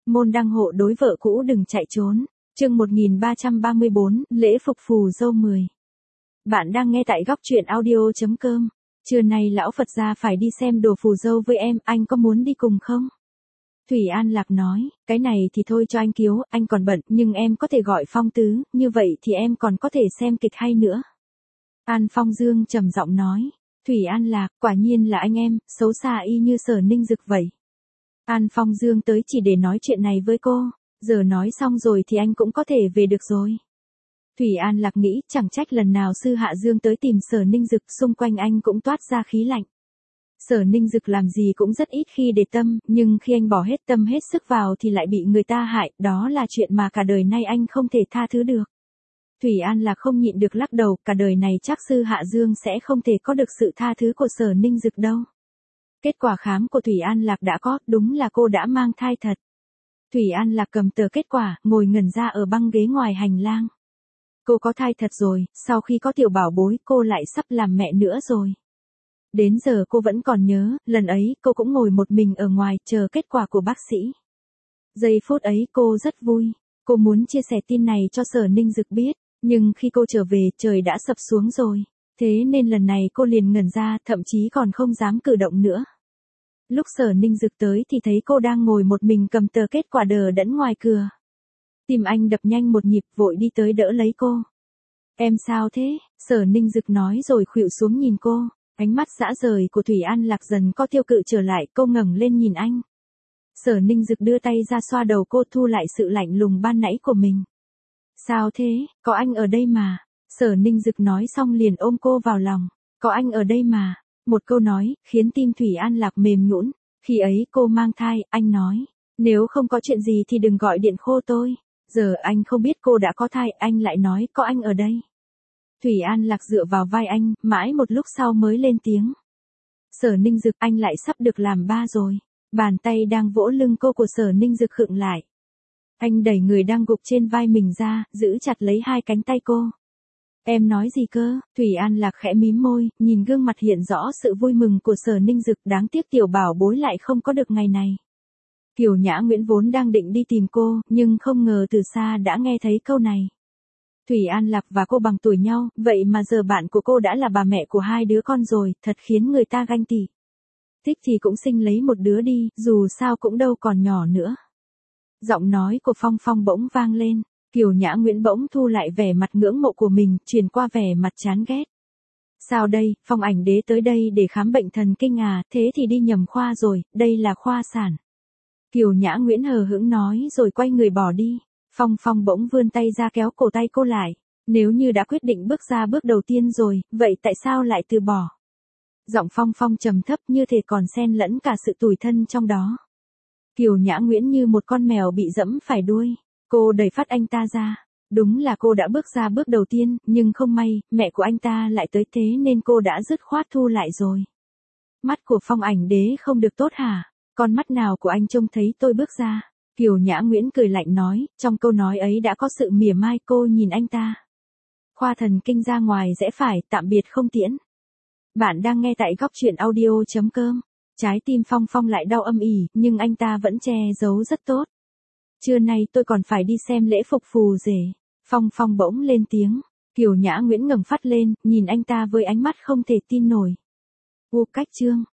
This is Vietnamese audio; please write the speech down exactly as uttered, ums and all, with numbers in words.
môn đăng hộ đối vợ cũ đừng chạy trốn. Chương một nghìn ba trăm ba mươi bốn, lễ phục phù dâu mười. Bạn đang nghe tại góc truyện audio chấm com. Trưa nay lão Phật gia phải đi xem đồ phù dâu với em, anh có muốn đi cùng không? Thủy An Lạc nói, cái này thì thôi cho anh Kiếu, anh còn bận, nhưng em có thể gọi Phong Tứ, như vậy thì em còn có thể xem kịch hay nữa. An Phong Dương trầm giọng nói, Thủy An Lạc, quả nhiên là anh em, xấu xa y như Sở Ninh Dực vậy. An Phong Dương tới chỉ để nói chuyện này với cô, giờ nói xong rồi thì anh cũng có thể về được rồi. Thủy An Lạc nghĩ, chẳng trách lần nào Sư Hạ Dương tới tìm Sở Ninh Dực, xung quanh anh cũng toát ra khí lạnh. Sở Ninh Dực làm gì cũng rất ít khi để tâm, nhưng khi anh bỏ hết tâm hết sức vào thì lại bị người ta hại, đó là chuyện mà cả đời nay anh không thể tha thứ được. Thủy An Lạc không nhịn được lắc đầu, cả đời này chắc Sư Hạ Dương sẽ không thể có được sự tha thứ của Sở Ninh Dực đâu. Kết quả khám của Thủy An Lạc đã có, đúng là cô đã mang thai thật. Thủy An Lạc cầm tờ kết quả, ngồi ngẩn ra ở băng ghế ngoài hành lang. Cô có thai thật rồi, sau khi có tiểu bảo bối, cô lại sắp làm mẹ nữa rồi. Đến giờ cô vẫn còn nhớ, lần ấy cô cũng ngồi một mình ở ngoài chờ kết quả của bác sĩ. Giây phút ấy cô rất vui, cô muốn chia sẻ tin này cho Sở Ninh Dực biết, nhưng khi cô trở về trời đã sập xuống rồi, thế nên lần này cô liền ngẩn ra, thậm chí còn không dám cử động nữa. Lúc Sở Ninh Dực tới thì thấy cô đang ngồi một mình cầm tờ kết quả đờ đẫn ngoài cửa. Tim anh đập nhanh một nhịp, vội đi tới đỡ lấy cô. Em sao thế? Sở Ninh Dực nói rồi khuỵu xuống nhìn cô. Ánh mắt dã rời của Thủy An Lạc dần có tiêu cự trở lại, cô ngẩng lên nhìn anh. Sở Ninh Dực đưa tay ra xoa đầu cô, thu lại sự lạnh lùng ban nãy của mình. Sao thế, có anh ở đây mà. Sở Ninh Dực nói xong liền ôm cô vào lòng. Có anh ở đây mà. Một câu nói, khiến tim Thủy An Lạc mềm nhũn. Khi ấy cô mang thai, anh nói. Nếu không có chuyện gì thì đừng gọi điện khô tôi. Giờ anh không biết cô đã có thai, anh lại nói có anh ở đây. Thủy An Lạc dựa vào vai anh, mãi một lúc sau mới lên tiếng. Sở Ninh Dực, anh lại sắp được làm ba rồi. Bàn tay đang vỗ lưng cô của Sở Ninh Dực khựng lại. Anh đẩy người đang gục trên vai mình ra, giữ chặt lấy hai cánh tay cô. Em nói gì cơ? Thủy An Lạc khẽ mím môi, nhìn gương mặt hiện rõ sự vui mừng của Sở Ninh Dực, đáng tiếc tiểu bảo bối lại không có được ngày này. Kiều Nhã Nguyễn vốn đang định đi tìm cô, nhưng không ngờ từ xa đã nghe thấy câu này. Thủy An Lạc và cô bằng tuổi nhau, vậy mà giờ bạn của cô đã là bà mẹ của hai đứa con rồi, thật khiến người ta ganh tị. Thích thì cũng sinh lấy một đứa đi, dù sao cũng đâu còn nhỏ nữa. Giọng nói của Phong Phong bỗng vang lên, Kiều Nhã Nguyễn bỗng thu lại vẻ mặt ngưỡng mộ của mình, chuyển qua vẻ mặt chán ghét. Sao đây, Phong Ảnh Đế tới đây để khám bệnh thần kinh à, thế thì đi nhầm khoa rồi, đây là khoa sản. Kiều Nhã Nguyễn hờ hững nói rồi quay người bỏ đi. Phong Phong bỗng vươn tay ra kéo cổ tay cô lại. Nếu như đã quyết định bước ra bước đầu tiên rồi, vậy tại sao lại từ bỏ? Giọng Phong Phong trầm thấp như thể còn xen lẫn cả sự tủi thân trong đó. Kiều Nhã Nguyễn như một con mèo bị dẫm phải đuôi. Cô đẩy phát anh ta ra. Đúng là cô đã bước ra bước đầu tiên, nhưng không may, mẹ của anh ta lại tới thế nên cô đã dứt khoát thu lại rồi. Mắt của Phong Ảnh Đế không được tốt hả? Con mắt nào của anh trông thấy tôi bước ra? Kiều Nhã Nguyễn cười lạnh nói, trong câu nói ấy đã có sự mỉa mai. Cô nhìn anh ta. Khoa thần kinh ra ngoài rẽ phải, tạm biệt không tiễn. Bạn đang nghe tại góc truyện audio chấm com. Trái tim Phong Phong lại đau âm ỉ, nhưng anh ta vẫn che giấu rất tốt. Trưa nay tôi còn phải đi xem lễ phục phù rể. Phong Phong bỗng lên tiếng. Kiều Nhã Nguyễn ngẩng phát lên, nhìn anh ta với ánh mắt không thể tin nổi. U cách chương.